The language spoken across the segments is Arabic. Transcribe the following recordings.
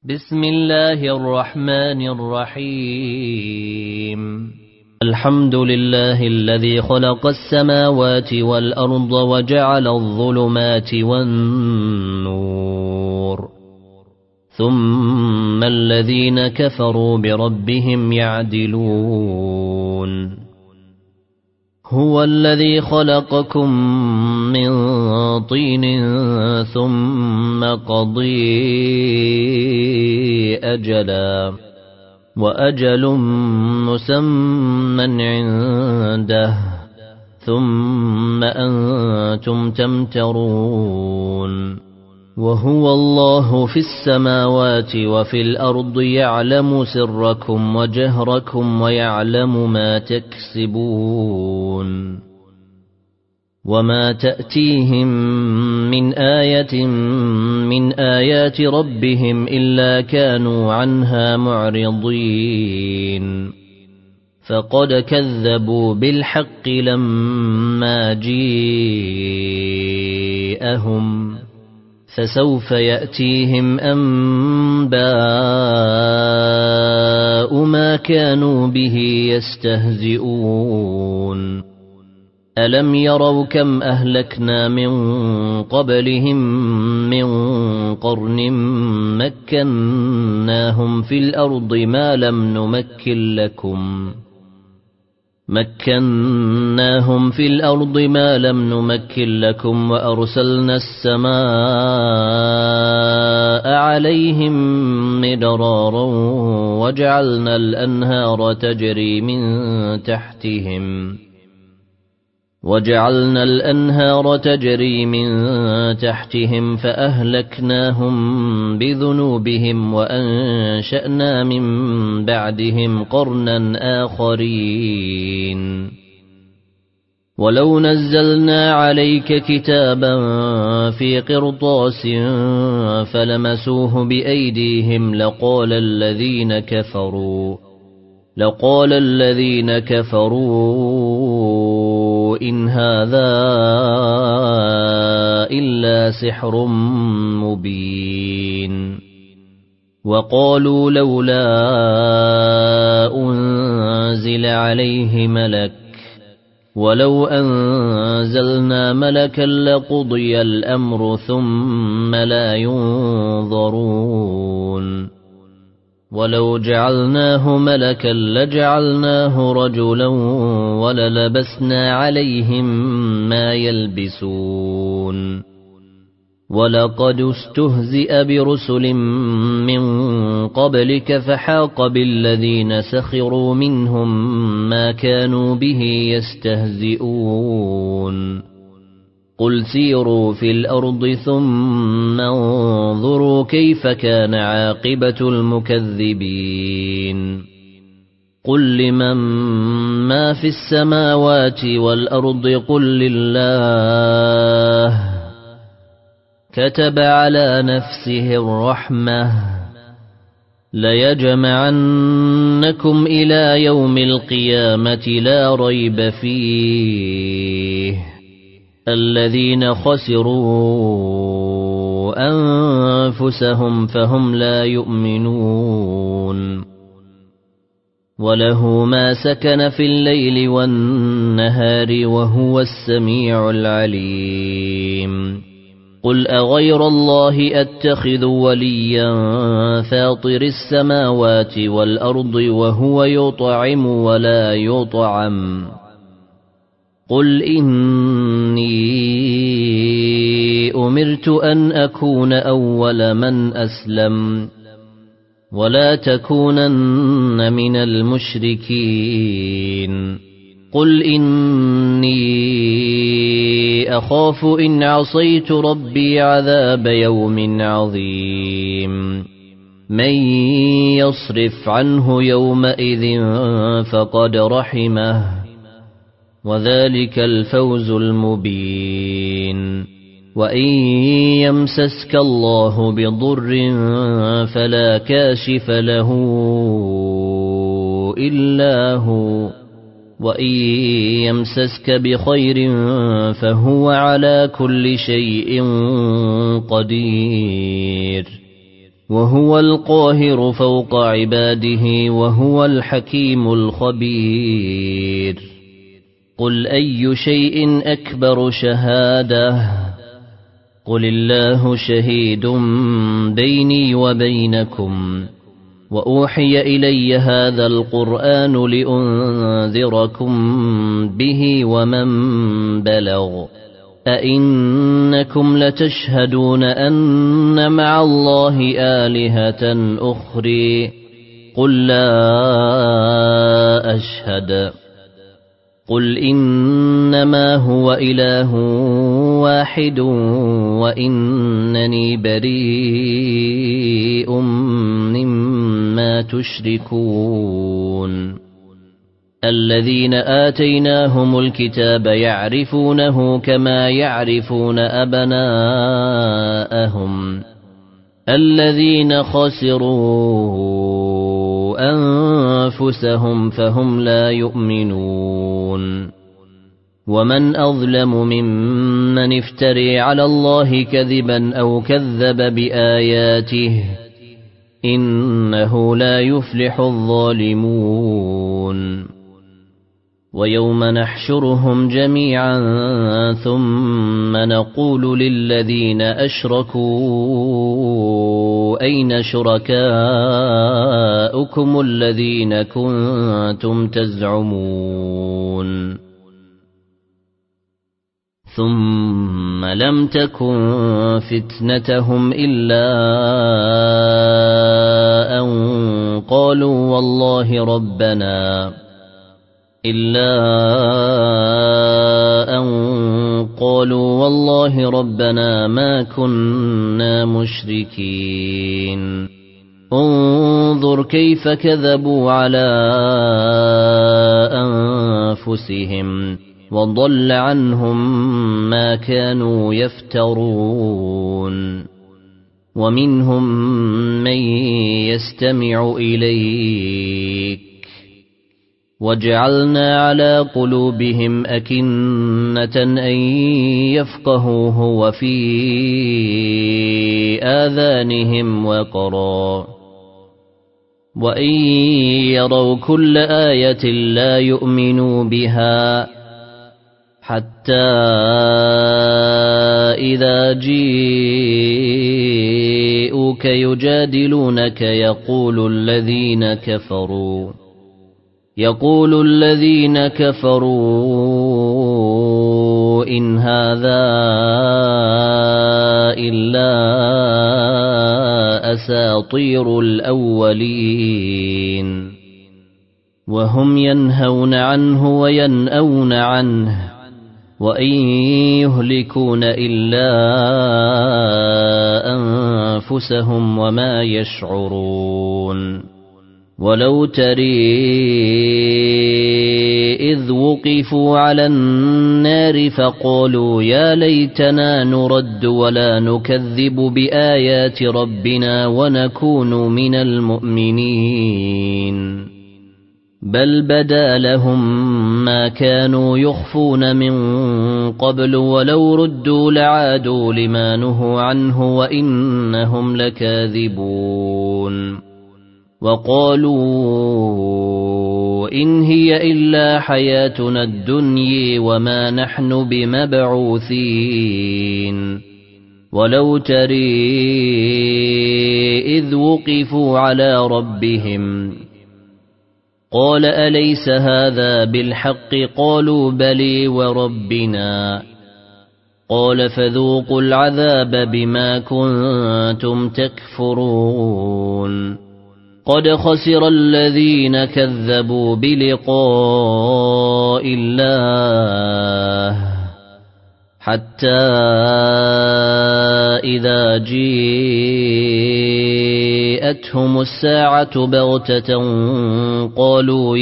بسم الله الرحمن الرحيم. الحمد لله الذي خلق السماوات والأرض وجعل الظلمات والنور، ثم الذين كفروا بربهم يعدلون. هو الذي خلقكم من طين ثم قضي أجلا وأجل مسمى عنده ثم أنتم تمترون. وهو الله في السماوات وفي الأرض يعلم سركم وجهركم ويعلم ما تكسبون. وما تأتيهم من آية من آيات ربهم إلا كانوا عنها معرضين. فقد كذبوا بالحق لما جيءهم، فسوف يأتيهم أنباء ما كانوا به يستهزئون. ألم يروا كم أهلكنا من قبلهم من قرن مكناهم في الأرض ما لم نمكن لكم وأرسلنا السماء عليهم مدرارا وجعلنا الأنهار تجري من تحتهم فأهلكناهم بذنوبهم وأنشأنا من بعدهم قرنا آخرين. ولو نزلنا عليك كتابا في قرطاس فلمسوه بأيديهم لقال الذين كفروا إن هذا إلا سحر مبين. وقالوا لولا أنزل عليه ملك ولو أنزلنا ملكا لقضي الأمر ثم لا ينظرون. ولو جعلناه ملكا لجعلناه رجلا وللبسنا عليهم ما يلبسون. ولقد استهزئ برسل من قبلك فحاق بالذين سخروا منهم ما كانوا به يستهزئون. قل سيروا في الأرض ثم انظروا كيف كان عاقبة المكذبين. قل لمن ما في السماوات والأرض قل لله كتب على نفسه الرحمة ليجمعنكم إلى يوم القيامة لا ريب فيه الذين خسروا أنفسهم فهم لا يؤمنون. وله ما سكن في الليل والنهار وهو السميع العليم. قل أغير الله أتخذ وليا فاطر السماوات والأرض وهو يطعم ولا يطعم. قل إني أمرت أن أكون أول من أسلم ولا تكونن من المشركين. قل إني أخاف إن عصيت ربي عذاب يوم عظيم. من يصرف عنه يومئذ فقد رحمه وذلك الفوز المبين. وإن يمسسك الله بضر فلا كاشف له إلا هو وإن يمسسك بخير فهو على كل شيء قدير. وهو القاهر فوق عباده وهو الحكيم الخبير قل أي شيء أكبر شهادة قل الله شهيد بيني وبينكم وأوحي إلي هذا القرآن لأنذركم به ومن بلغ أئنكم لتشهدون أن مع الله آلهة أخرى قل لا أشهد قل إنما هو إله واحد وإنني بريء مما تشركون الذين آتيناهم الكتاب يعرفونه كما يعرفون أبناءهم الذين خسروا أنفسهم فهم لا يؤمنون ومن أظلم ممن افتري على الله كذبا أو كذب بآياته إنه لا يفلح الظالمون ويوم نحشرهم جميعا ثم نقول للذين أشركوا أين شركاؤكم الذين كنتم تزعمون ثم لم تكن فتنتهم إلا أن قالوا والله ربنا ما كنا مشركين انظر كيف كذبوا على أنفسهم وضل عنهم ما كانوا يفترون ومنهم من يستمع إليك وجعلنا على قلوبهم أكنة أن يفقهوه وفي آذانهم وقرا وإن يروا كل آية لا يؤمنوا بها حتى إذا جيءوك يجادلونك يقول الذين كفروا إن هذا إلا أساطير الأولين وهم ينهون عنه وينأون عنه وإن يهلكون إلا أنفسهم وما يشعرون ولو تري إذ وقفوا على النار فقالوا يا ليتنا نرد ولا نكذب بآيات ربنا ونكون من المؤمنين بل بدا لهم ما كانوا يخفون من قبل ولو ردوا لعادوا لما نهوا عنه وإنهم لكاذبون وقالوا إن هي إلا حياتنا الدنيا وما نحن بمبعوثين ولو تري إذ وقفوا على ربهم قال أليس هذا بالحق قالوا بلي وربنا قال فذوقوا العذاب بما كنتم تكفرون قد خسر الذين كذبوا بلقاء الله حتى إذا جاءتهم الساعة بغتة قالوا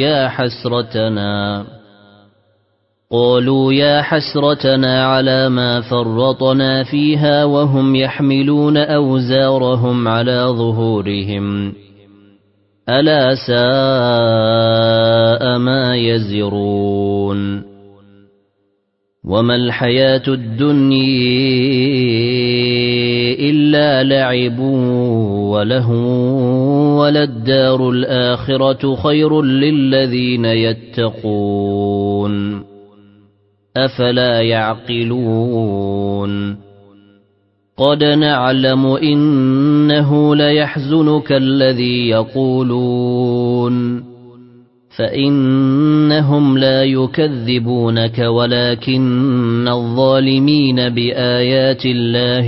يا حسرتنا على ما فرطنا فيها وهم يحملون أوزارهم على ظهورهم ألا ساء ما يزرون وما الحياة الدنيا إلا إلا لعب ولهو وللدار الآخرة خير للذين يتقون أفلا يعقلون قد نعلم إنه ليحزنك الذي يقولون فإنهم لا يكذبونك ولكن الظالمين بآيات الله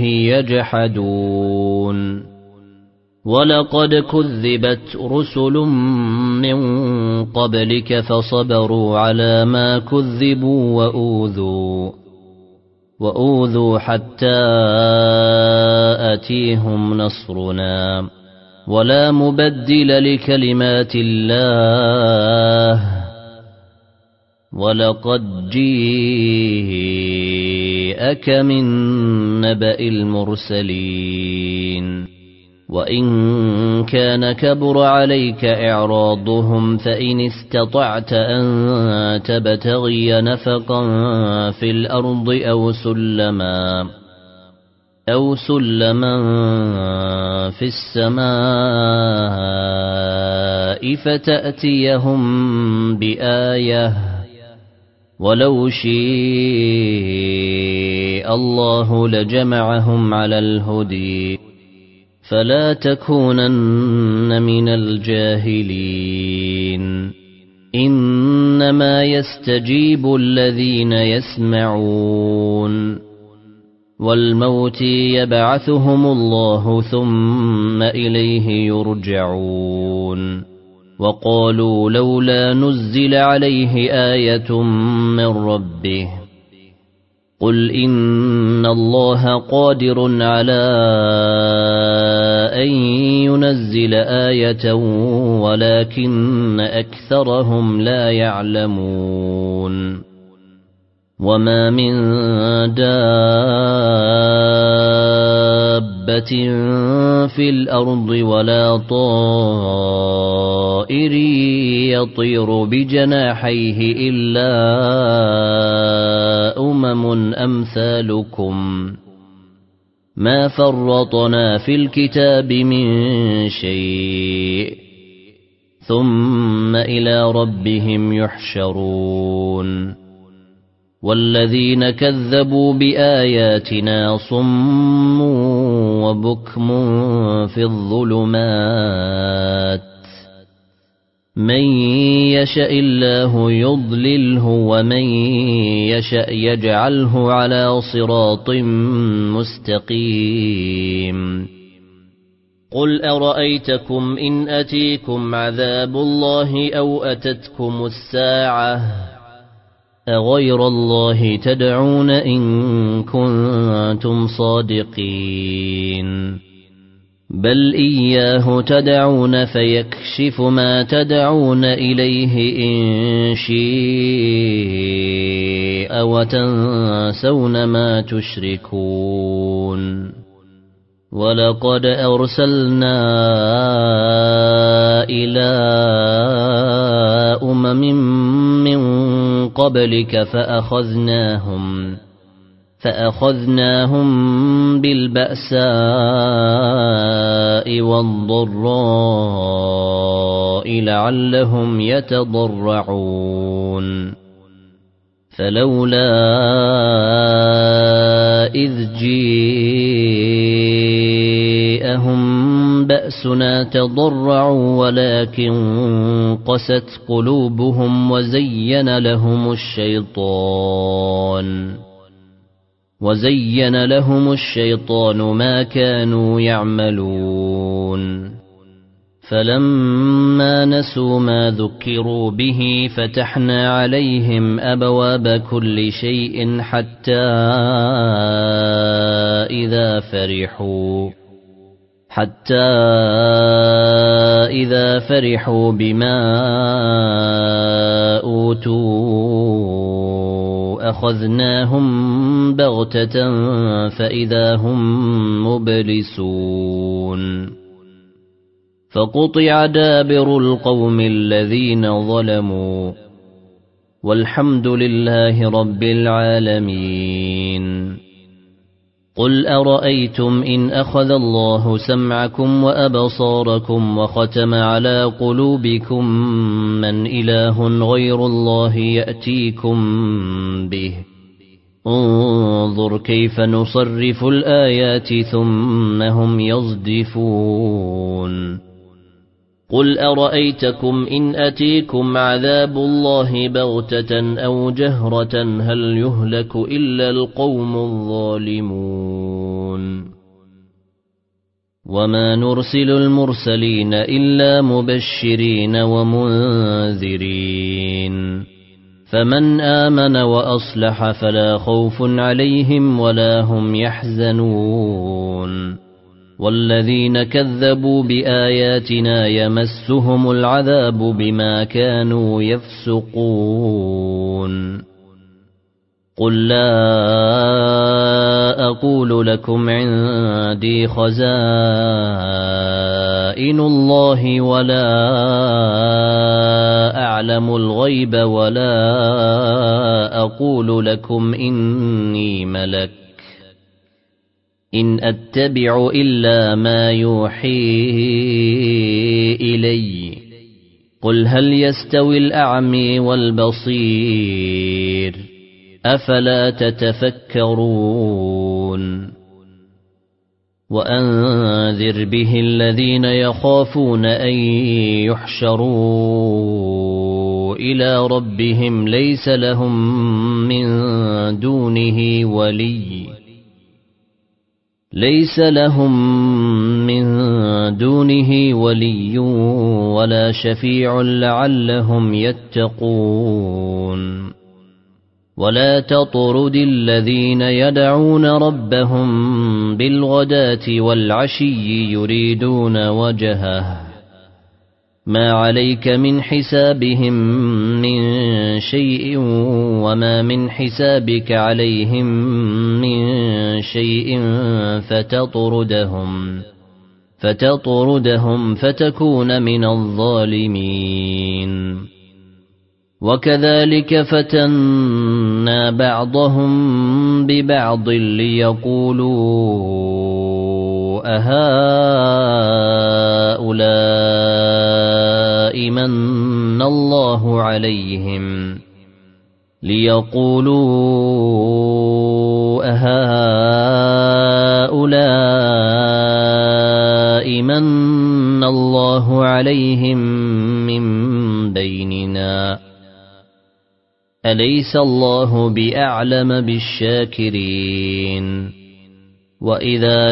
يجحدون ولقد كذبت رسل من قبلك فصبروا على ما كذبوا وأوذوا حتى أتيهم نصرنا ولا مبدل لكلمات الله ولقد جيءك من نبأ المرسلين وإن كان كبر عليك إعراضهم فإن استطعت أن تبتغي نفقا في الأرض أو سلما في السماء فتأتيهم بآية ولو شاء الله لجمعهم على الهدى فلا تكونن من الجاهلين إنما يستجيب الذين يسمعون والموت يبعثهم الله ثم إليه يرجعون وقالوا لولا نزل عليه آية من ربه قل إن الله قادر على أن ينزل آية ولكن أكثرهم لا يعلمون وما من دابة في الأرض ولا طائر يطير بجناحيه إلا أمثالكم ما فرطنا في الكتاب من شيء ثم إلى ربهم يحشرون والذين كذبوا بآياتنا صم وبكم في الظلمات من يشاء الله يضلله ومن يشاء يجعله على صراط مستقيم قل أرأيتكم إن أتيكم عذاب الله أو أتتكم الساعة أغير الله تدعون إن كنتم صادقين بل إياه تدعون فيكشف ما تدعون إليه إن شاء وتنسون ما تشركون ولقد أرسلنا إلى من قبلك فأخذناهم بالبأساء والضراء لعلهم يتضرعون فلولا إذ جاءهم بأسنا تضرعوا ولكن قست قلوبهم وزين لهم الشيطان ما كانوا يعملون فلما نسوا ما ذكروا به فتحنا عليهم أبواب كل شيء حتى إذا فرحوا بما أوتوا أخذناهم بغتة فإذا هم مبلسون فقطع دابر القوم الذين ظلموا والحمد لله رب العالمين قل أرأيتم إن أخذ الله سمعكم وأبصاركم وختم على قلوبكم من إله غير الله يأتيكم به انظر كيف نصرف الآيات ثم هم يصدفون قل أرأيتكم إن أتيكم عذاب الله بغتة أو جهرة هل يهلك إلا القوم الظالمون وما نرسل المرسلين إلا مبشرين ومنذرين فمن آمن وأصلح فلا خوف عليهم ولا هم يحزنون والذين كذبوا بآياتنا يمسهم العذاب بما كانوا يفسقون قل لا أقول لكم عندي خزائن الله ولا أعلم الغيب ولا أقول لكم إني ملك إن أتبع إلا ما يوحي إلي قل هل يستوي الأعمى والبصير أفلا تتفكرون وأنذر به الذين يخافون أن يحشروا إلى ربهم ليس لهم من دونه ولي ولا شفيع لعلهم يتقون ولا تطرد الذين يدعون ربهم بالغداة والعشي يريدون وجهه ما عليك من حسابهم من شيء وما من حسابك عليهم من شيء فتطردهم فتكون من الظالمين وكذلك فتنا بعضهم ببعض ليقولوا أهؤلاء من الله عليهم من بيننا أليس الله بأعلم بالشاكرين وإذا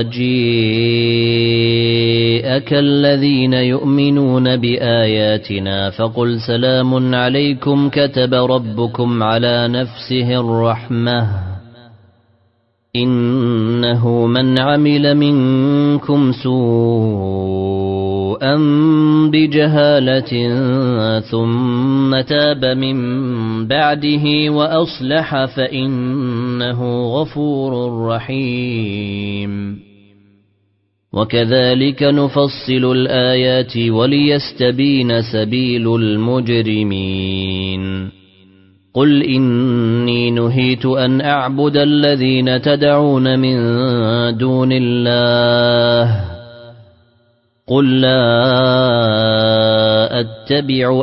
جاءك الذين يؤمنون بآياتنا فقل سلام عليكم كتب ربكم على نفسه الرحمة إنه من عمل منكم سوءا بجهالة ثم تاب من بعده وأصلح فإنه غفور رحيم وكذلك نفصل الآيات وليستبين سبيل المجرمين قل إني نهيت أن أعبد الذين تدعون من دون الله قل لا أتبع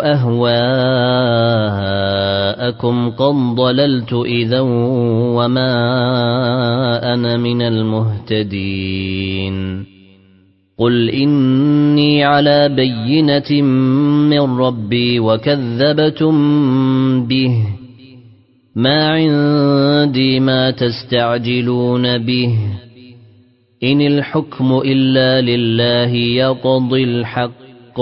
أهواءكم قد ضللت إذا وما أنا من المهتدين قل إني على بينة من ربي وكذبتم به ما عندي ما تستعجلون به إن الحكم إلا لله يقضي الحق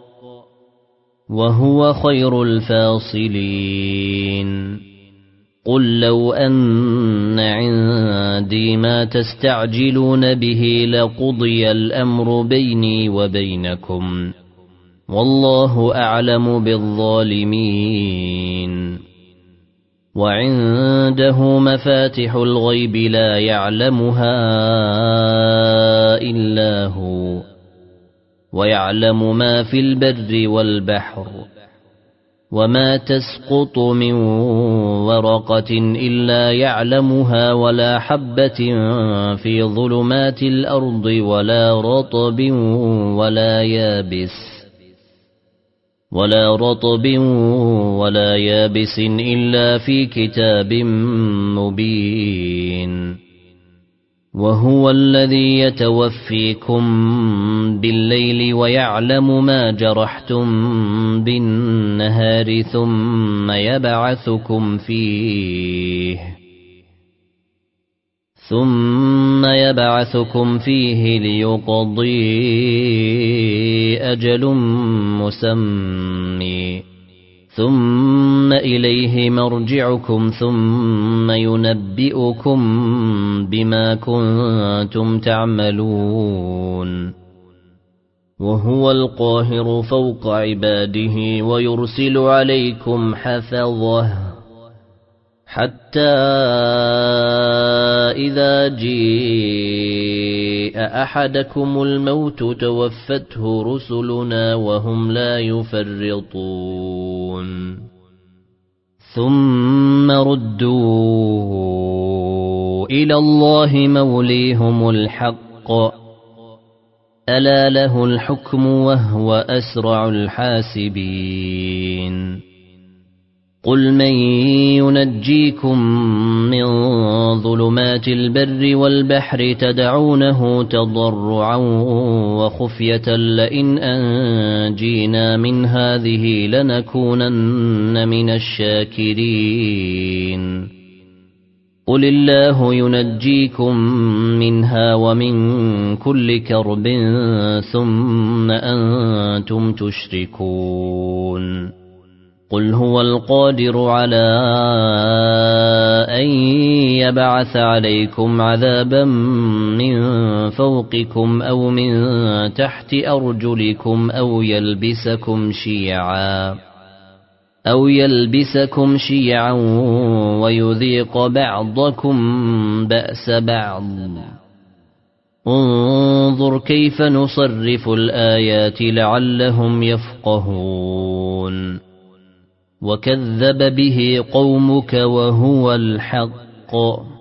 وهو خير الفاصلين قل لو أن عندي ما تستعجلون به لقضي الأمر بيني وبينكم والله أعلم بالظالمين وعنده مفاتح الغيب لا يعلمها إلا هو ويعلم ما في البر والبحر وما تسقط من ورقة إلا يعلمها ولا حبة في ظلمات الأرض ولا رطب ولا يابس إلا في كتاب مبين وهو الذي يتوفيكم بالليل ويعلم ما جرحتم بالنهار ثم يبعثكم فيه ليقضي أجل مسمى ثم إليه مرجعكم ثم ينبئكم بما كنتم تعملون وهو القاهر فوق عباده ويرسل عليكم حفظه حتى إذا جاء أحدكم الموت توفته رسلنا وهم لا يفرطون ثم ردوا إلى الله موليهم الحق ألا له الحكم وهو أسرع الحاسبين قل من ينجيكم من ظلمات البر والبحر تدعونه تضرعا وخفية لئن أنجينا من هذه لنكونن من الشاكرين قل الله ينجيكم منها ومن كل كرب ثم أنتم تشركون قل هو القادر على أن يبعث عليكم عذابا من فوقكم أو من تحت أرجلكم أو يلبسكم شيعا ويذيق بعضكم بأس بعض انظر كيف نصرف الآيات لعلهم يفقهون وكذب به قومك وهو الحق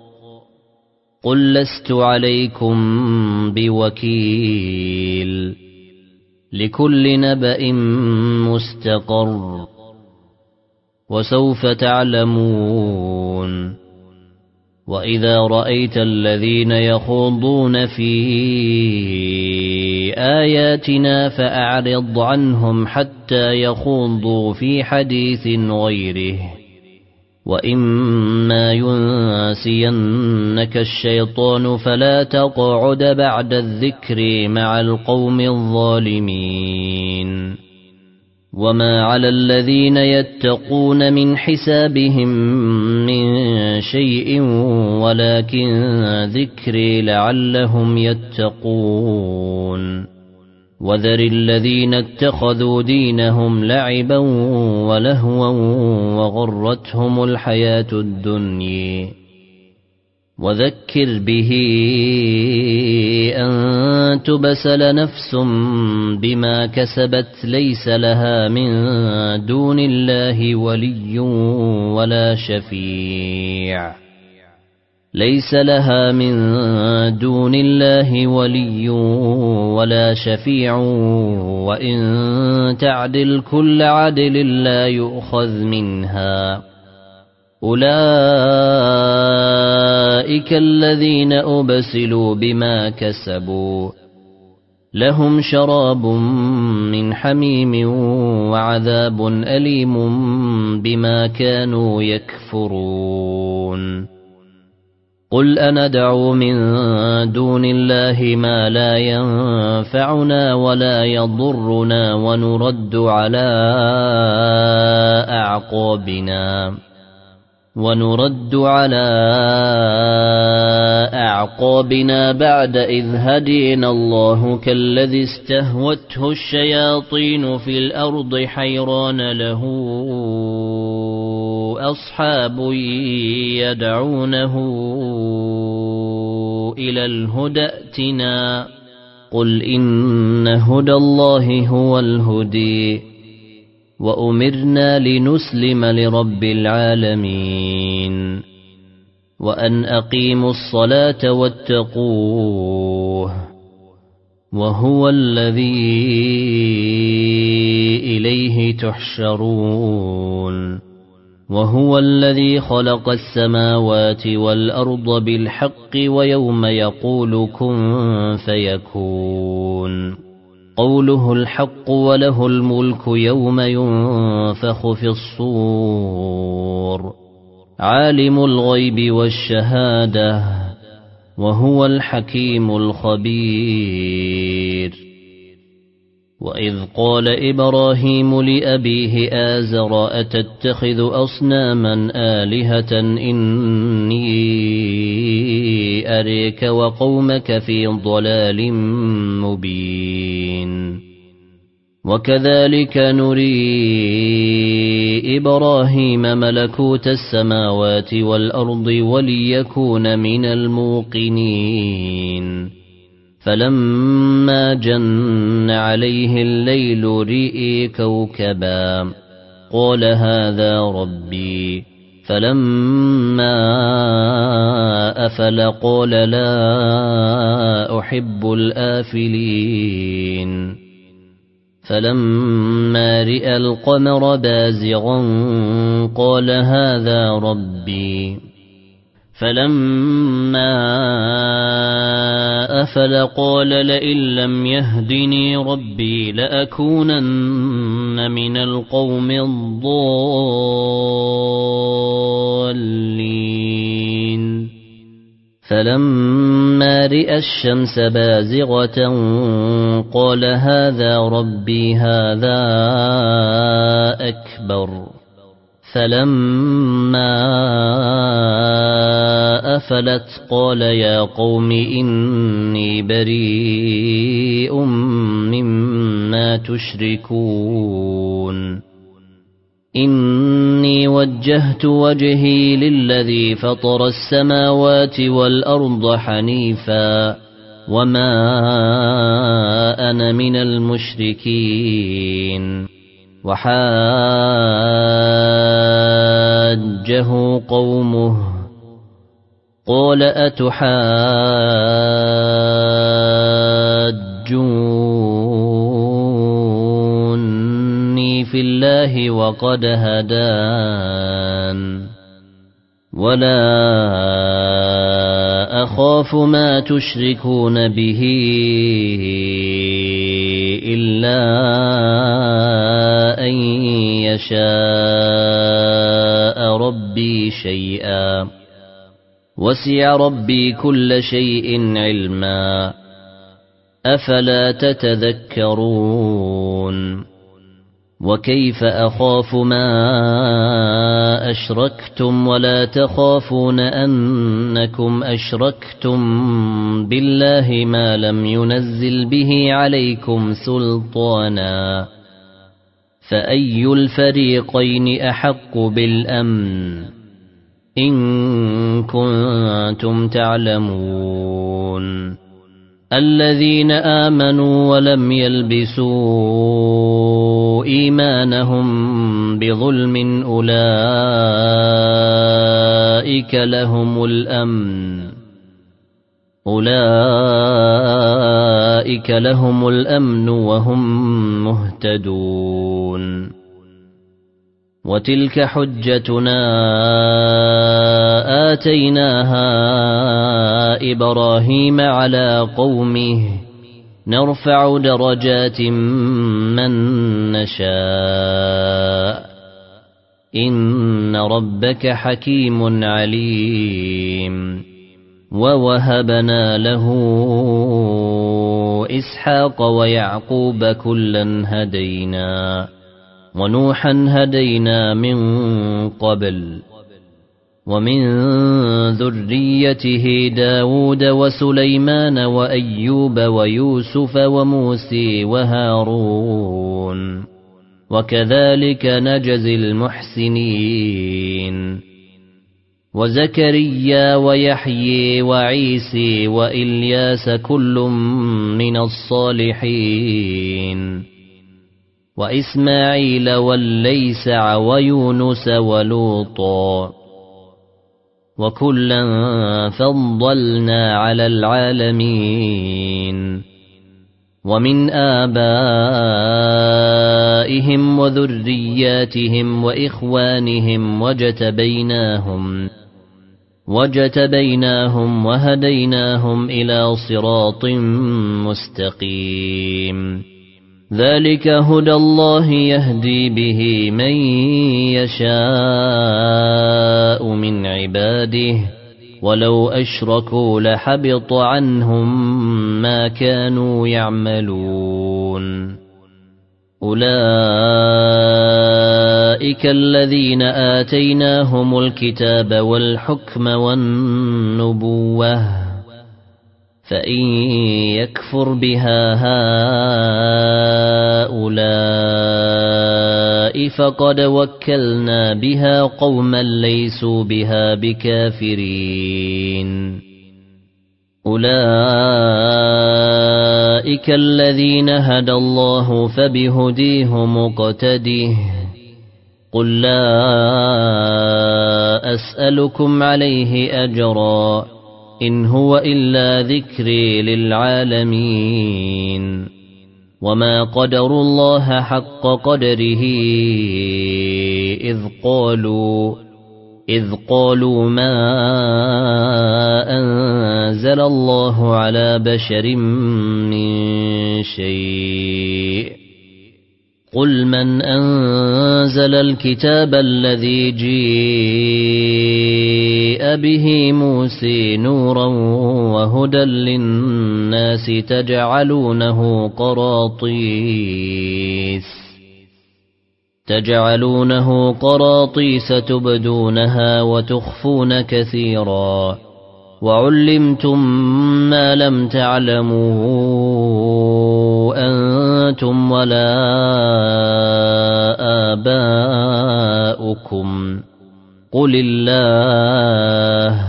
قل لست عليكم بوكيل لكل نبأ مستقر وسوف تعلمون وإذا رأيت الذين يخوضون في آياتنا فأعرض عنهم حتى يخوضوا في حديث غيره وإما ينسينك الشيطان فلا تقعد بعد الذكر مع القوم الظالمين وما على الذين يتقون من حسابهم من شيء ولكن ذكري لعلهم يتقون وذر الذين اتخذوا دينهم لعبا ولهوا وغرتهم الحياة الدنيا وذكر به أن تبسل نفس بما كسبت ليس لها من دون الله ولي ولا شفيع وإن تعدل كل عدل لا يؤخذ منها أولئك الذين أبسلوا بما كسبوا لهم شراب من حميم وعذاب أليم بما كانوا يكفرون قل أندعو من دون الله ما لا ينفعنا ولا يضرنا ونرد على أعقابنا بعد إذ هدينا الله كالذي استهوته الشياطين في الأرض حيران له أصحاب يدعونه إلى الهدى ائتنا قل إن هدى الله هو الهدي وأمرنا لنسلم لرب العالمين وأن أقيموا الصلاة واتقوه وهو الذي إليه تحشرون وهو الذي خلق السماوات والأرض بالحق ويوم يقول كن فيكون قوله الحق وله الملك يوم ينفخ في الصور عالم الغيب والشهادة وهو الحكيم الخبير وإذ قال إبراهيم لأبيه آزر أتتخذ أصناما آلهة إني أريك وقومك في ضلال مبين وكذلك نري إبراهيم ملكوت السماوات والأرض وليكون من الموقنين فلما جن عليه الليل رئي كوكبا قال هذا ربي فلما أفل قال لا أحب الآفلين فلما رئى القمر بازغا قال هذا ربي فلما أفل قال لئن لم يهدني ربي لأكونن من القوم الضالين فلما رئى الشمس بازغة قال هذا ربي هذا أكبر فلما أفلت قال يا قوم إني بريء مما تشركون إني وجهت وجهي للذي فطر السماوات والأرض حنيفا وما أنا من المشركين وحاجه قومه قال أتحاجوني في الله وقد هدان ولا أخاف ما تشركون به إلا أن يشاء ربي شيئا وسع ربي كل شيء علما أفلا تتذكرون وكيف أخاف ما أشركتم ولا تخافون أنكم أشركتم بالله ما لم ينزل به عليكم سلطانا فأي الفريقين أحق بالأمن إن كنتم تعلمون الذين آمنوا ولم يلبسوا إيمانهم بظلم أولئك لهم الأمن وهم مهتدون وتلك حجتنا آتيناها إبراهيم على قومه نرفع درجات من نشاء إن ربك حكيم عليم ووهبنا له إسحاق ويعقوب كلا هدينا ونوحا هدينا من قبل ومن ذريته داود وسليمان وأيوب ويوسف وموسى وهارون وكذلك نجزي المحسنين وزكريا ويحيى وعيسى وإلياس كل من الصالحين وإسماعيل واليسع ويونس ولوطا وكلا فضلنا على العالمين ومن آبائهم وذرياتهم وإخوانهم وجتبيناهم وهديناهم إلى صراط مستقيم ذلك هدى الله يهدي به من يشاء من عباده ولو أشركوا لحبط عنهم ما كانوا يعملون أولئك الذين آتيناهم الكتاب والحكم والنبوة فإن يكفر بها هؤلاء فقد وكلنا بها قوما ليسوا بها بكافرين أولئك الذين هدى الله فبهديه مقتده قل لا أسألكم عليه أجرا إن هو إلا ذكري للعالمين وما قدروا الله حق قدره إذ قالوا ما أنزل الله على بشر من شيء قل من أنزل الكتاب الذي جيء به موسى نورا وهدى للناس تجعلونه قراطيس تبدونها وتخفون كثيرا وعلمتم ما لم تعلموا أنتم ولا آباؤكم قل الله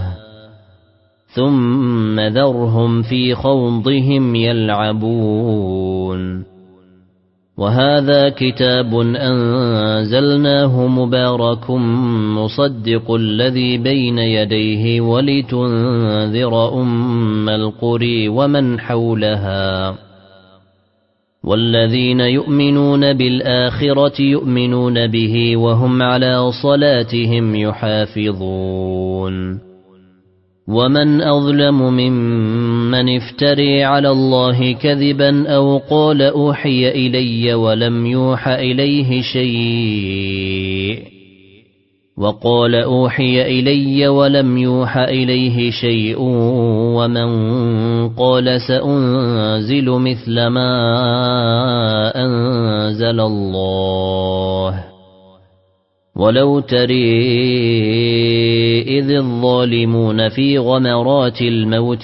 ثم ذرهم في خوضهم يلعبون وهذا كتاب أنزلناه مبارك مصدق الذي بين يديه ولتنذر أم القرى ومن حولها والذين يؤمنون بالآخرة يؤمنون به وهم على صلاتهم يحافظون ومن أظلم ممن افتري على الله كذبا أو قال أوحي إلي ولم يوح إليه شيء ومن قال سأنزل مثل ما أنزل الله ولو ترى إذ الظالمون في غمرات الموت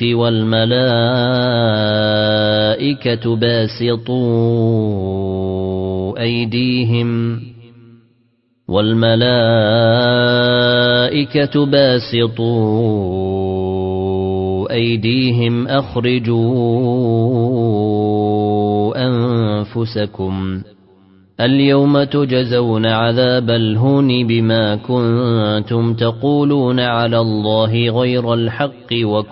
والملائكة باسطوا أيديهم أخرجوا أنفسكم اليوم تجزون عذاب الهون بما كنتم تقولون على الله غير الحق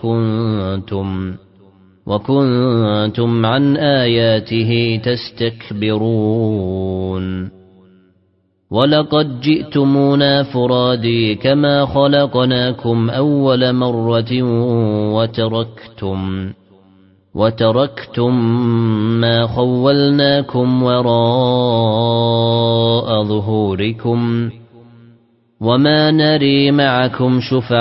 وكنتم عن آياته تستكبرون ولقد جئتمونا فرادى كما خلقناكم أول مرة وتركتم ما خولناكم وراء ظهوركم وما نري معكم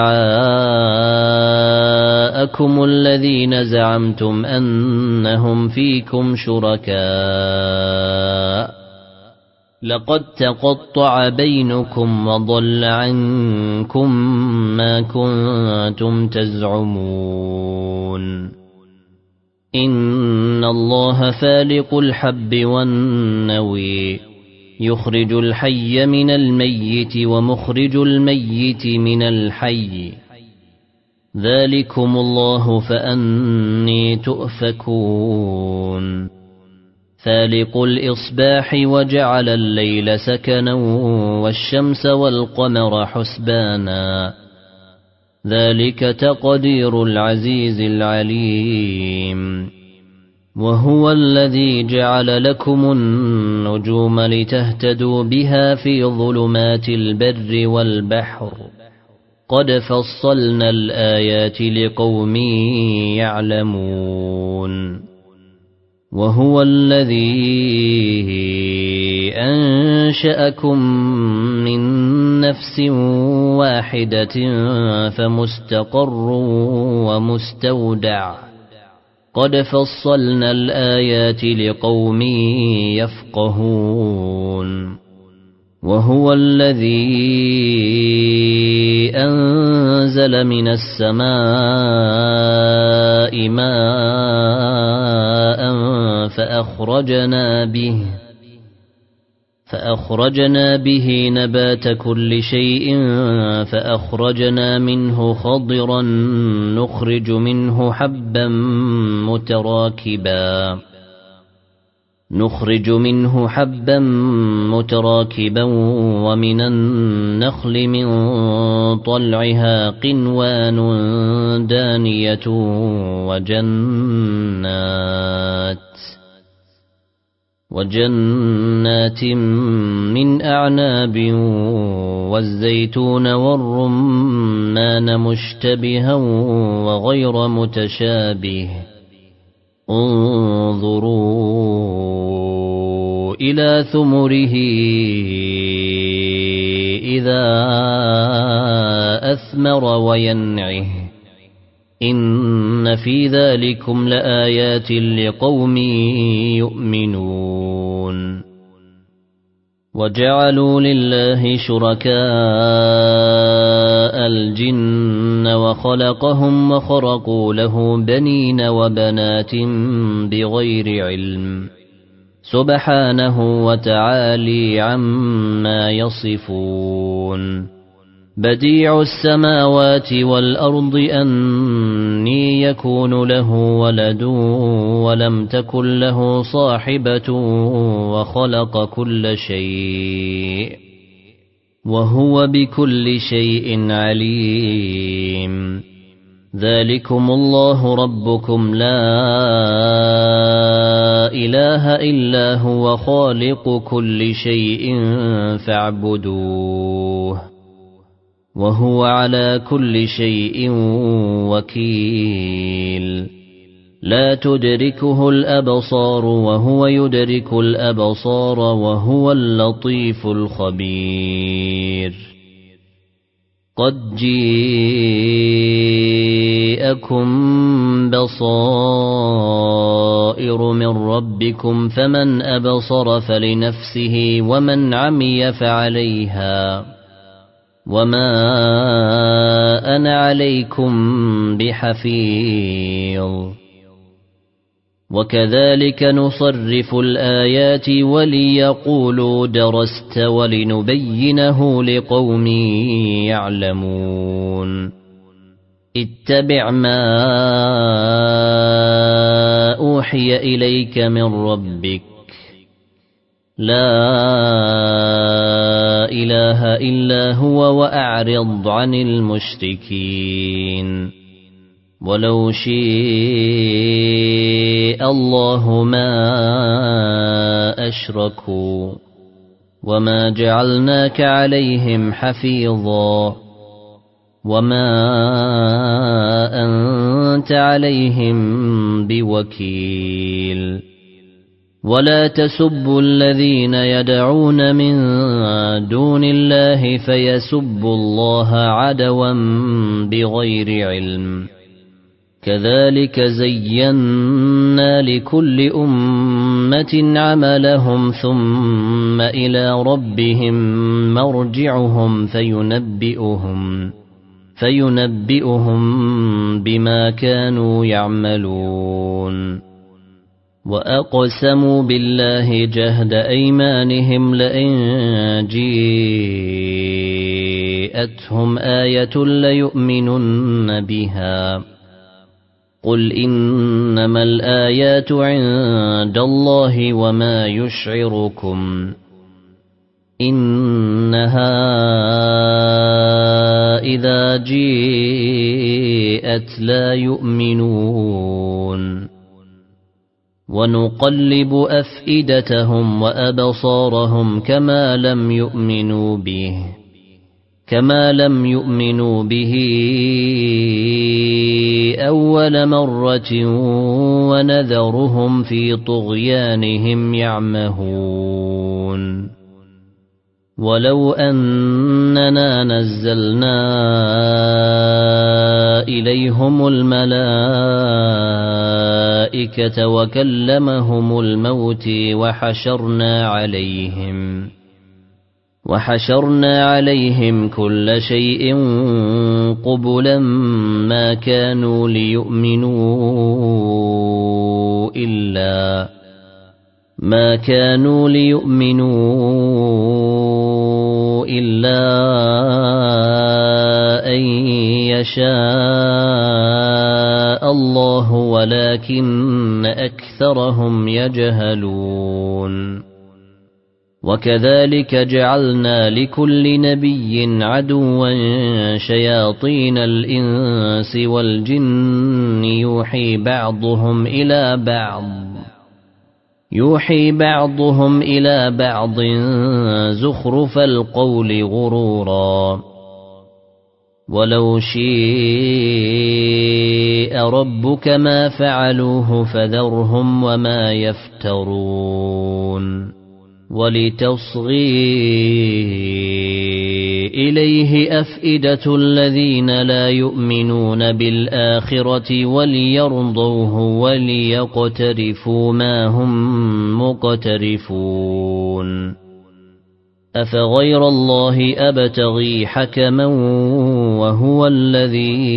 شفعاءكم الذين زعمتم أنهم فيكم شركاء لقد تقطع بينكم وضل عنكم ما كنتم تزعمون إن الله فالق الحب والنوى يخرج الحي من الميت ومخرج الميت من الحي ذلكم الله فأني تؤفكون فالق الإصباح وجعل الليل سكنا والشمس والقمر حسبانا ذلك تقدير العزيز العليم وهو الذي جعل لكم النجوم لتهتدوا بها في ظلمات البر والبحر قد فصلنا الآيات لقوم يعلمون وهو الذي أنشأكم من نفس واحدة فمستقر ومستودع قد فصلنا الآيات لقوم يفقهون وهو الذي أنزل من السماء ماء فأخرجنا به نبات كل شيء فأخرجنا منه خضرا نخرج منه حبا متراكبا ومن النخل من طلعها قنوان دانية وجنات من أعناب والزيتون والرمان مشتبها وغير متشابه انظروا إلى ثمره إذا أثمر وينعه إن في ذلكم لآيات لقوم يؤمنون وجعلوا لله شركاء الجن وخلقهم وخرقوا له بنين وبنات بغير علم سبحانه وتعالى عما يصفون بديع السماوات والأرض أني يكون له ولد ولم تكن له صاحبة وخلق كل شيء وهو بكل شيء عليم ذلكم الله ربكم لا إله إلا هو خالق كل شيء فاعبدوه وهو على كل شيء وكيل لا تدركه الأبصار وهو يدرك الأبصار وهو اللطيف الخبير قد جاءكم بصائر من ربكم فمن أبصر فلنفسه ومن عمي فعليها وما أنا عليكم بحفيظ وكذلك نصرف الآيات وليقولوا درست ولنبينه لقوم يعلمون اتبع ما أوحي إليك من ربك لا إله إلا هو وأعرض عن المشركين ولو شاء الله ما أشركوا وما جعلناك عليهم حفيظا وما أنت عليهم بوكيل ولا تسبوا الذين يدعون من دون الله فيسبوا الله عدوا بغير علم كذلك زينا لكل أمة عملهم ثم إلى ربهم مرجعهم فينبئهم بما كانوا يعملون وأقسموا بالله جهد أيمانهم لئن جاءتهم آية ليؤمنن بها قل إنما الآيات عند الله وما يشعركم إنها إذا جيءت لا يؤمنون ونقلب أفئدتهم وأبصارهم كما لم يؤمنوا به أول مرة ونذرهم في طغيانهم يعمهون ولو أننا نزلنا إليهم الملائكة وكلمهم الموت وحشرنا عليهم كل شيء قبلا ما كانوا ليؤمنوا إلا أن يشاء الله ولكن أكثرهم يجهلون وكذلك جعلنا لكل نبي عدوا شياطين الإنس والجن يوحي بعضهم إلى بعض زخرف القول غرورا ولو شيء ربك ما فعلوه فذرهم وما يفترون ولتصغي إليه أفئدة الذين لا يؤمنون بالآخرة وليرضوه وليقترفوا ما هم مقترفون أفغير الله أبتغي حكما وهو الذي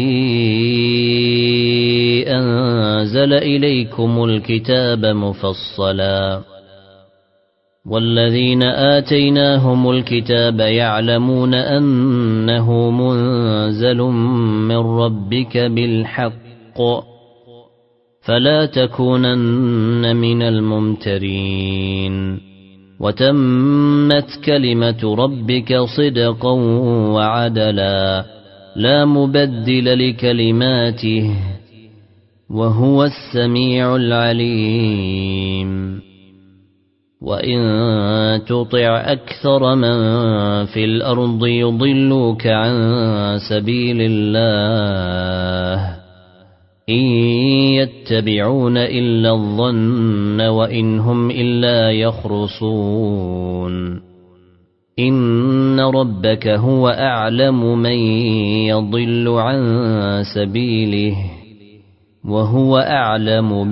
أنزل إليكم الكتاب مفصلا والذين آتيناهم الكتاب يعلمون أنه منزل من ربك بالحق فلا تكونن من الممترين وتمت كلمة ربك صدقا وعدلا لا مبدل لكلماته وهو السميع العليم وإن تطع أكثر من في الأرض يضلوك عن سبيل الله إن يتبعون إلا الظن وإن هم إلا يخرصون إن ربك هو أعلم من يضل عن سبيله وهو أعلم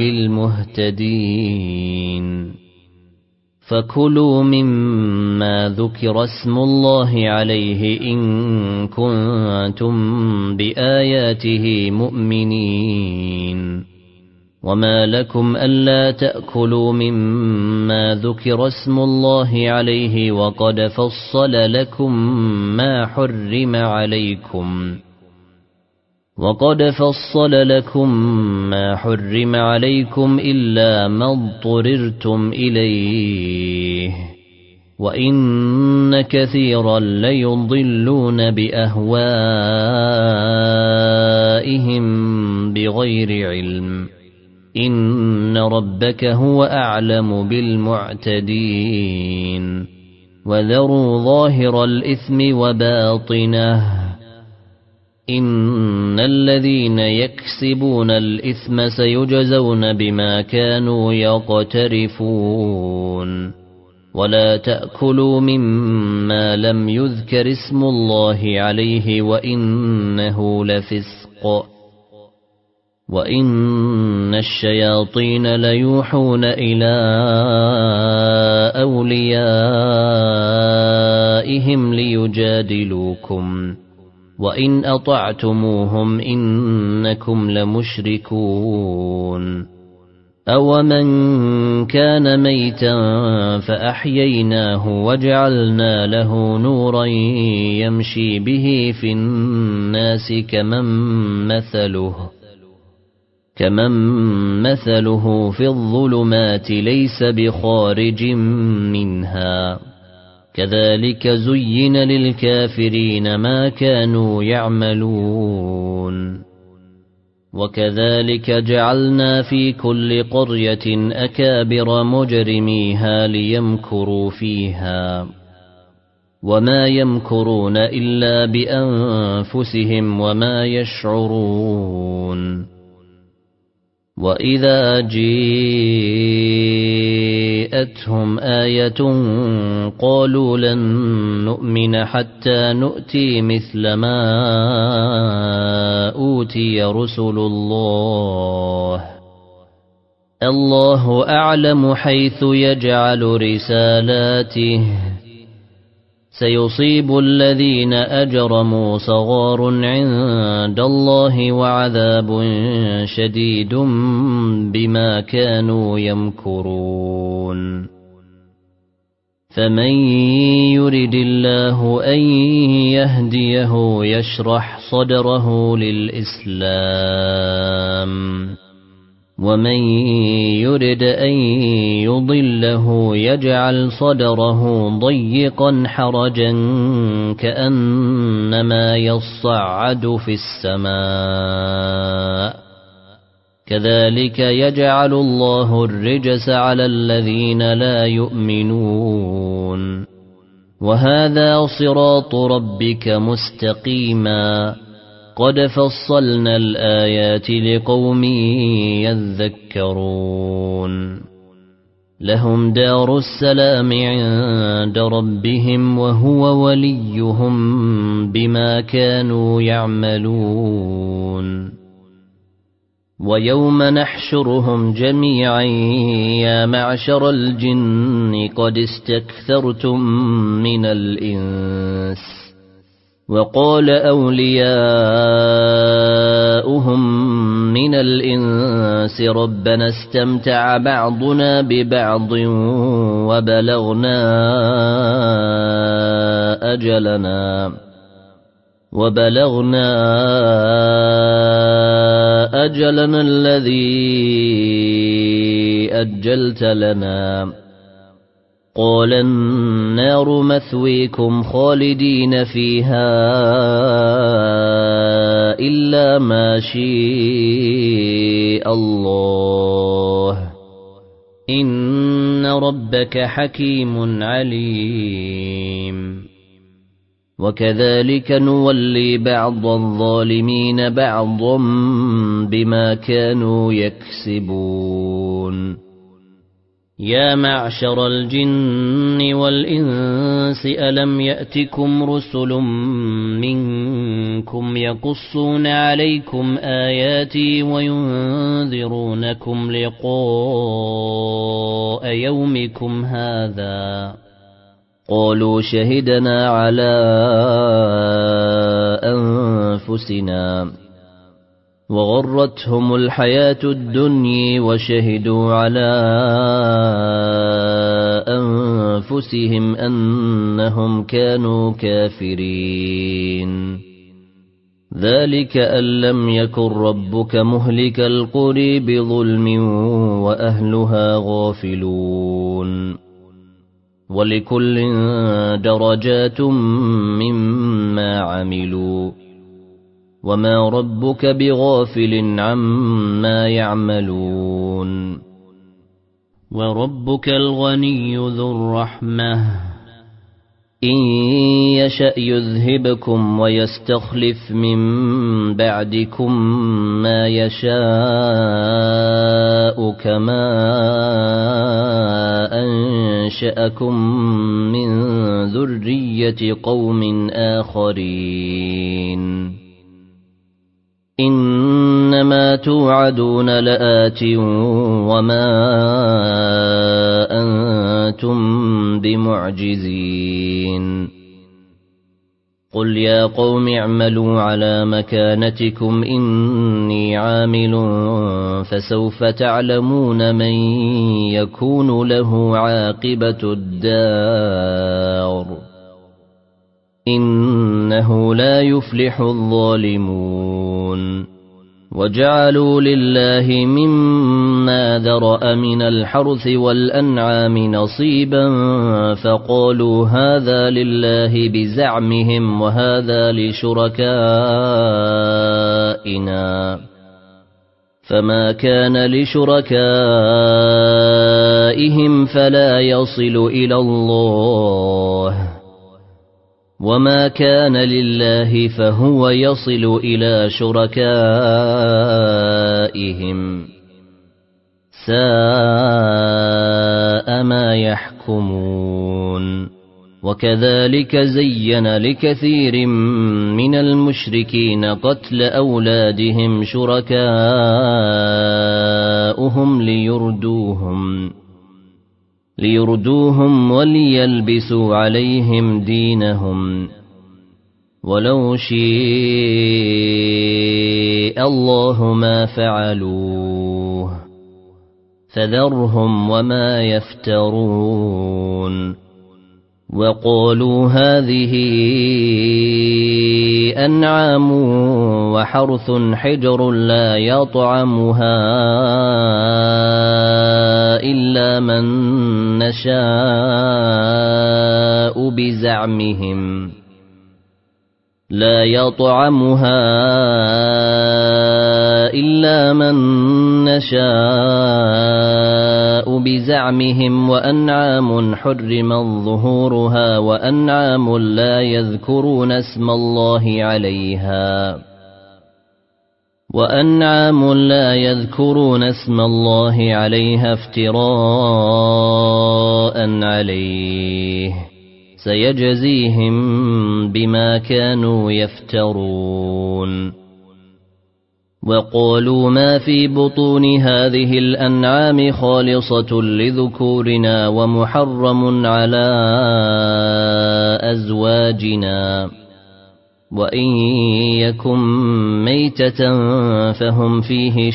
بالمهتدين فكلوا مما ذكر اسم الله عليه إن كنتم بآياته مؤمنين وما لكم ألا تأكلوا مما ذكر اسم الله عليه وقد فصل لكم ما حرم عليكم إلا ما اضطررتم إليه وإن كثيرا ليضلون بأهوائهم بغير علم إن ربك هو أعلم بالمعتدين وذروا ظاهر الإثم وباطنه إن الذين يكسبون الإثم سيجزون بما كانوا يقترفون ولا تأكلوا مما لم يذكر اسم الله عليه وإنه لفسق وإن الشياطين ليوحون إلى أوليائهم ليجادلوكم وإن أطعتموهم إنكم لمشركون أومن كان ميتا فأحييناه وجعلنا له نورا يمشي به في الناس كمن مثله في الظلمات ليس بخارج منها كذلك زين للكافرين ما كانوا يعملون وكذلك جعلنا في كل قرية أكابر مجرميها ليمكروا فيها وما يمكرون إلا بأنفسهم وما يشعرون وإذا جاءتهم آية قالوا لن نؤمن حتى نؤتي مثل ما أوتي رسل الله أعلم حيث يجعل رسالاته سيصيب الذين أجرموا صغار عند الله وعذاب شديد بما كانوا يمكرون فمن يرد الله أن يهديه يشرح صدره للإسلام ومن يرد أن يضله يجعل صدره ضيقا حرجا كأنما يصعد في السماء كذلك يجعل الله الرجس على الذين لا يؤمنون وهذا صراط ربك مستقيما قد فصلنا الآيات لقوم يذكرون لهم دار السلام عند ربهم وهو وليهم بما كانوا يعملون ويوم نحشرهم جميعا يا معشر الجن قد استكثرتم من الإنس وقال أولياؤهم من الإنس ربنا استمتع بعضنا ببعض وبلغنا أجلنا الذي أجلت لنا قال النار مثويكم خالدين فيها إلا ما شاء الله إن ربك حكيم عليم وكذلك نولي بعض الظالمين بعضا بما كانوا يكسبون يا معشر الجن والإنس ألم يأتكم رسل منكم يقصون عليكم آياتي وينذرونكم لقاء يومكم هذا قالوا شهدنا على أنفسنا وغرتهم الحياة الدنيا وشهدوا على أنفسهم أنهم كانوا كافرين ذلك أن لم يكن ربك مهلك القرى بظلم وأهلها غافلون ولكل درجات مما عملوا وما ربك بغافل عما يعملون وربك الغني ذو الرحمة إن يشأ يذهبكم ويستخلف من بعدكم ما يشاء كما أنشأكم من ذرية قوم آخرين إنما توعدون لآت وما أنتم بمعجزين قل يا قوم اعملوا على مكانتكم إني عامل فسوف تعلمون من يكون له عاقبة الدار إنه لا يفلح الظالمون وجعلوا لله مما ذرأ من الحرث والأنعام نصيبا فقالوا هذا لله بزعمهم وهذا لشركائنا فما كان لشركائهم فلا يصل إلى الله وما كان لله فهو يصل إلى شركائهم ساء ما يحكمون وكذلك زين لكثير من المشركين قتل أولادهم شركاؤهم ليردوهم وليلبسوا عليهم دينهم ولو شاء الله ما فعلوه فذرهم وما يفترون وقالوا هذه أنعام وحرث حجر لا يطعمها إلا من نشاء بزعمهم وأنعام حرم ظهورها وأنعام لا يذكرون اسم الله عليها افتراء عليه سيجزيهم بما كانوا يفترون وقالوا ما في بطون هذه الأنعام خالصة لذكورنا ومحرم على أزواجنا وإن يكن ميتة فهم فيه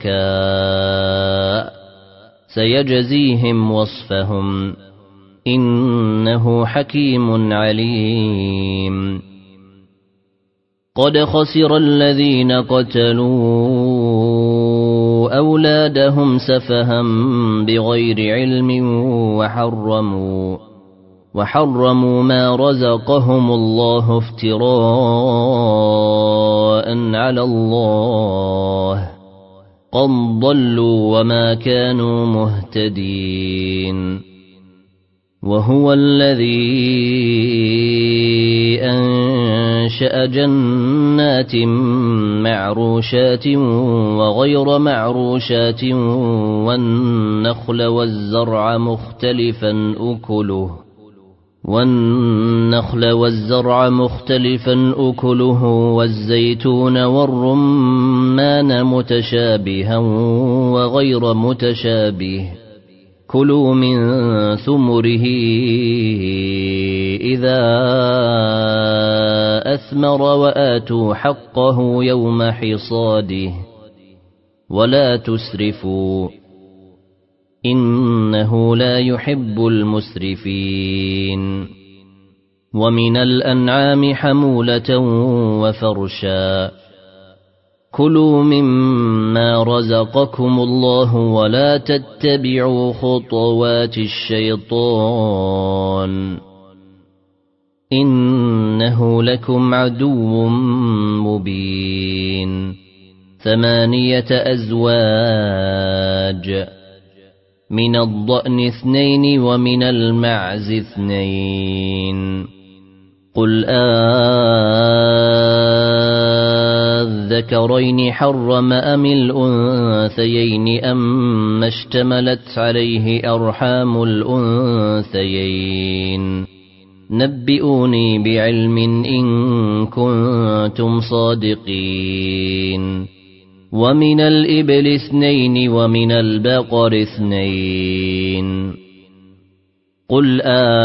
شركاء سيجزيهم وصفهم إنه حكيم عليم قد خسر الذين قتلوا أولادهم سفها بغير علم وحرموا ما رزقهم الله افتراء على الله قد ضلوا وما كانوا مهتدين وهو الذي أنشأ جنات معروشات وغير معروشات والنخل والزرع مختلفا أكله والزيتون والرمان متشابها وغير متشابه كلوا من ثمره إذا أثمر وآتوا حقه يوم حصاده ولا تسرفوا إنه لا يحب المسرفين ومن الأنعام حمولة وفرشا كلوا مما رزقكم الله ولا تتبعوا خطوات الشيطان إنه لكم عدو مبين 8 أزواج من الضأن 2 ومن المعز 2 قل الذكرين حرم أم الأنثيين أم اشتملت عليه أرحام الأنثيين نبئوني بعلم إن كنتم صادقين ومن الإبل 2 ومن البقر 2 قل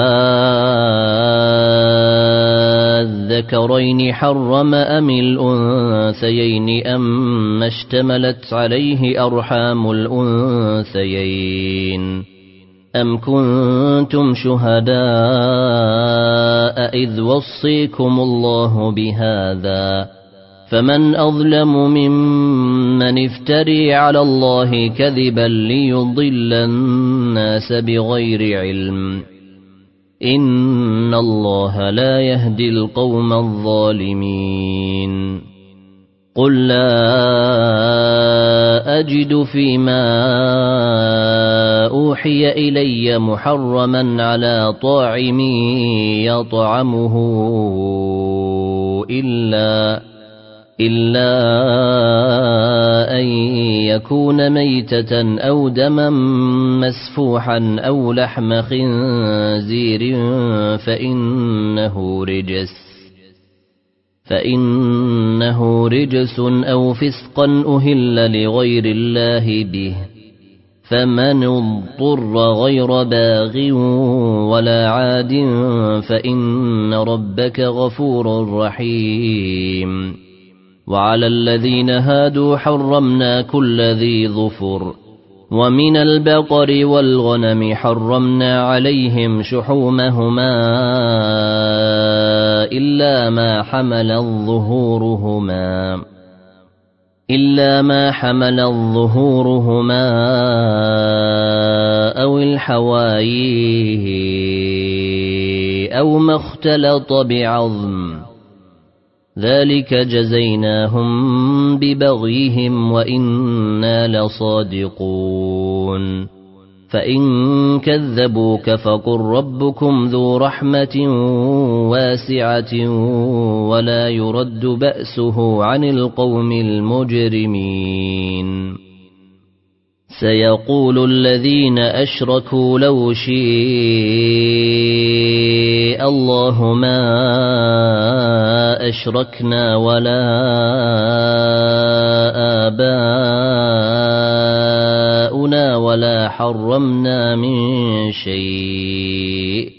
الذكرين حرم أم الأنثيين أم اشتملت عليه أرحام الأنثيين أم كنتم شهداء إذ وصيكم الله بهذا فمن أظلم ممن افتري على الله كذبا ليضل الناس بغير علم إن الله لا يهدي القوم الظالمين قل لا أجد فيما أوحي إلي محرما على طاعم يطعمه إلا أن يكون ميتة أو دما مسفوحا أو لحم خنزير فإنه رجس أو فسقا أهل لغير الله به فمن اضطر غير باغ ولا عاد فإن ربك غفور رحيم وعلى الذين هادوا حرمنا كل ذي ظفر ومن البقر والغنم حرمنا عليهم شحومهما إلا ما حمل ظهورهما أو الحوايي أو ما اختلط بعظم ذلك جزيناهم ببغيهم وإنا لصادقون فإن كذبوك فقل ربكم ذو رحمة واسعة ولا يرد بأسه عن القوم المجرمين سيقول الذين أشركوا لو شاء الله ما أشركنا ولا آباؤنا ولا حرمنا من شيء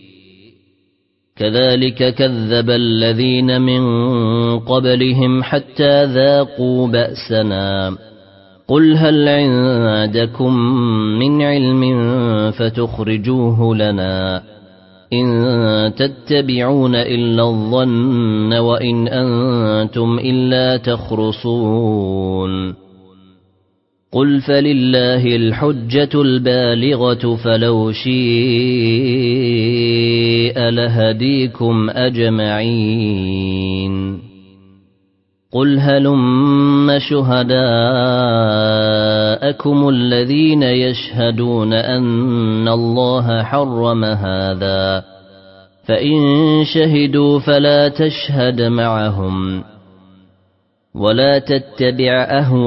كذلك كذب الذين من قبلهم حتى ذاقوا بأسنا قل هل عندكم من علم فتخرجوه لنا إن تتبعون إلا الظن وإن أنتم إلا تخرصون قل فلله الحجة البالغة فلو شاء لهديكم أجمعين قل هلم شهداءكم الذين يشهدون أن الله حرم هذا فإن شهدوا فلا تشهد معهم ولا تتبع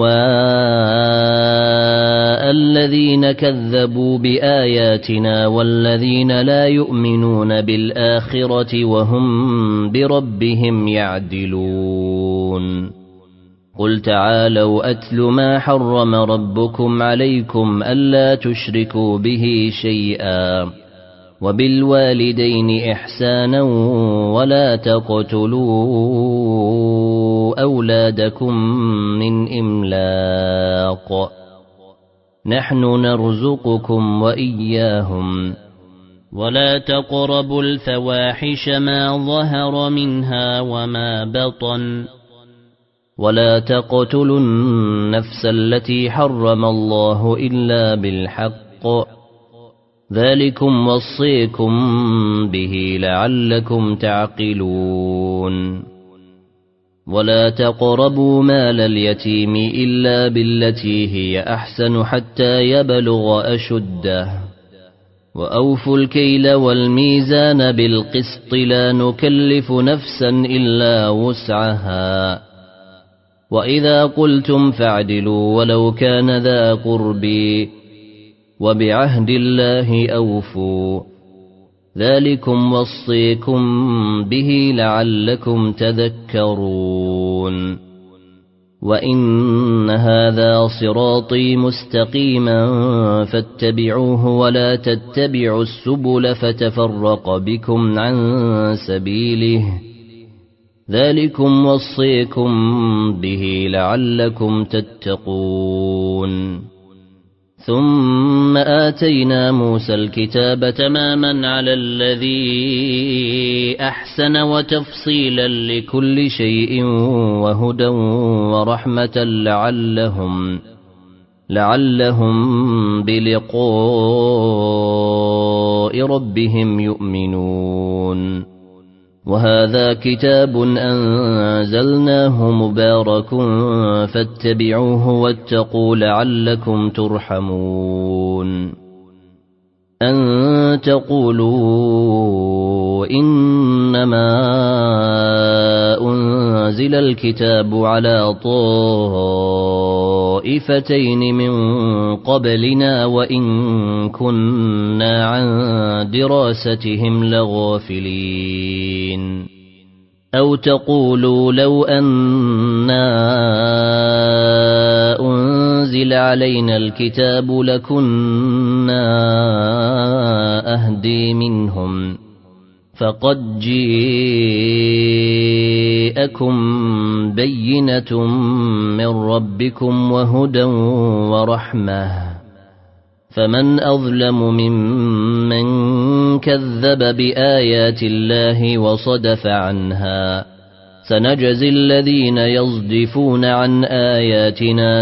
أهواء الذين كذبوا بآياتنا والذين لا يؤمنون بالآخرة وهم بربهم يعدلون قل تعالوا أتل ما حرم ربكم عليكم ألا تشركوا به شيئا وبالوالدين إحسانا ولا تقتلوا أولادكم من إملاق نحن نرزقكم وإياهم ولا تقربوا الفواحش ما ظهر منها وما بطن ولا تقتلوا النفس التي حرم الله إلا بالحق ذلكم وصيكم به لعلكم تعقلون ولا تقربوا مال اليتيم إلا بالتي هي أحسن حتى يبلغ أشده وأوفوا الكيل والميزان بالقسط لا نكلف نفسا إلا وسعها وإذا قلتم فاعدلوا ولو كان ذا قربى وبعهد الله أوفوا ذلكم وصيكم به لعلكم تذكرون وإن هذا صراطي مستقيما فاتبعوه ولا تتبعوا السبل فتفرق بكم عن سبيله ذلكم وصيكم به لعلكم تتقون ثم آتينا موسى الكتاب تماما على الذي أحسن وتفصيلا لكل شيء وهدى ورحمة لعلهم بلقاء ربهم يؤمنون وهذا كتاب أنزلناه مبارك فاتبعوه واتقوا لعلكم ترحمون أن تقولوا إنما أنزل الكتاب على طائفتين من قبلنا وإن كنا عن دراستهم لغافلين أو تقولوا لو أنا أنزل علينا الكتاب لكنا أهدي منهم فقد جاءكم بينة من ربكم وهدى ورحمة فمن أظلم ممن كذب بآيات الله وصدف عنها سنجزي الذين يصدفون عن آياتنا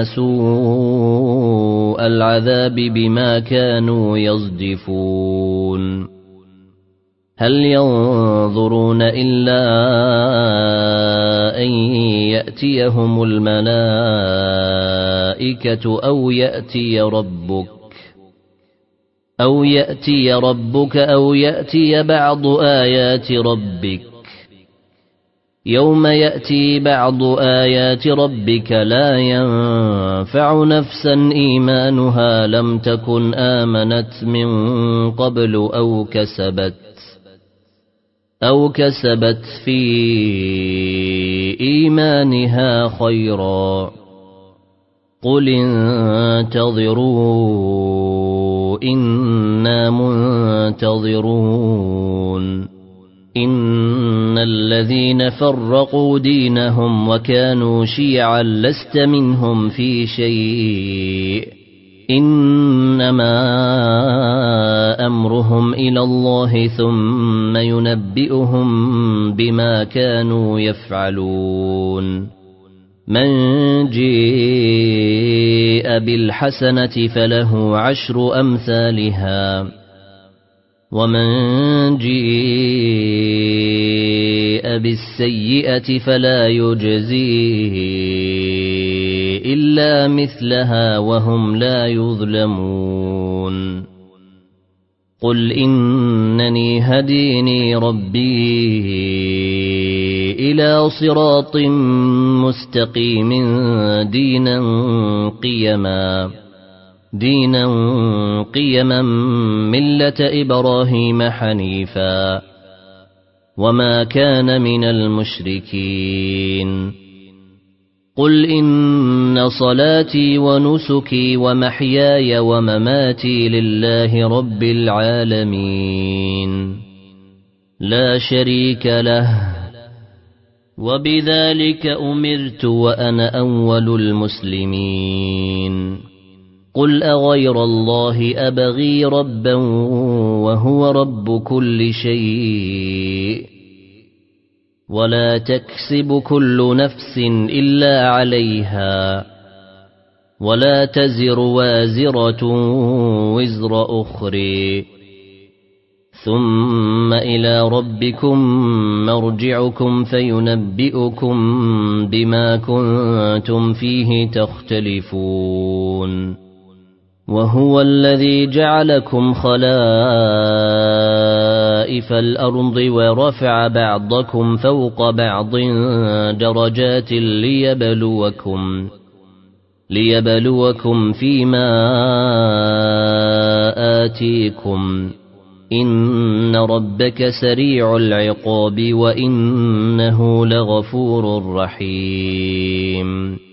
سوء العذاب بما كانوا يصدفون هل ينظرون إلا أن يأتيهم الملائكة أو يأتي ربك أو يأتي بعض آيات ربك يوم يأتي بعض آيات ربك لا ينفع نفسا إيمانها لم تكن آمنت من قبل أو كسبت في إيمانها خيرا قل انتظروا إنا منتظرون إن الذين فرقوا دينهم وكانوا شيعا لست منهم في شيء إنما أمرهم إلى الله ثم ينبئهم بما كانوا يفعلون من جاء بالحسنة فله 10 أمثالها ومن جاء بالسيئة فلا يجزي إلا مثلها وهم لا يظلمون قل إنني هديني ربي إلى صراط مستقيم دينا قيما ملة إبراهيم حنيفا وما كان من المشركين قل إن صلاتي ونسكي ومحياي ومماتي لله رب العالمين لا شريك له وبذلك أمرت وأنا أول المسلمين قل أغير الله أبغي ربا وهو رب كل شيء ولا تكسب كل نفس إلا عليها ولا تزر وازرة وزر أخرى ثم إلى ربكم مرجعكم فينبئكم بما كنتم فيه تختلفون وهو الذي جعلكم خلائف الأرض ورفع بعضكم فوق بعض درجات ليبلوكم فيما آتيكم إن ربك سريع العقاب وإنه لغفور رحيم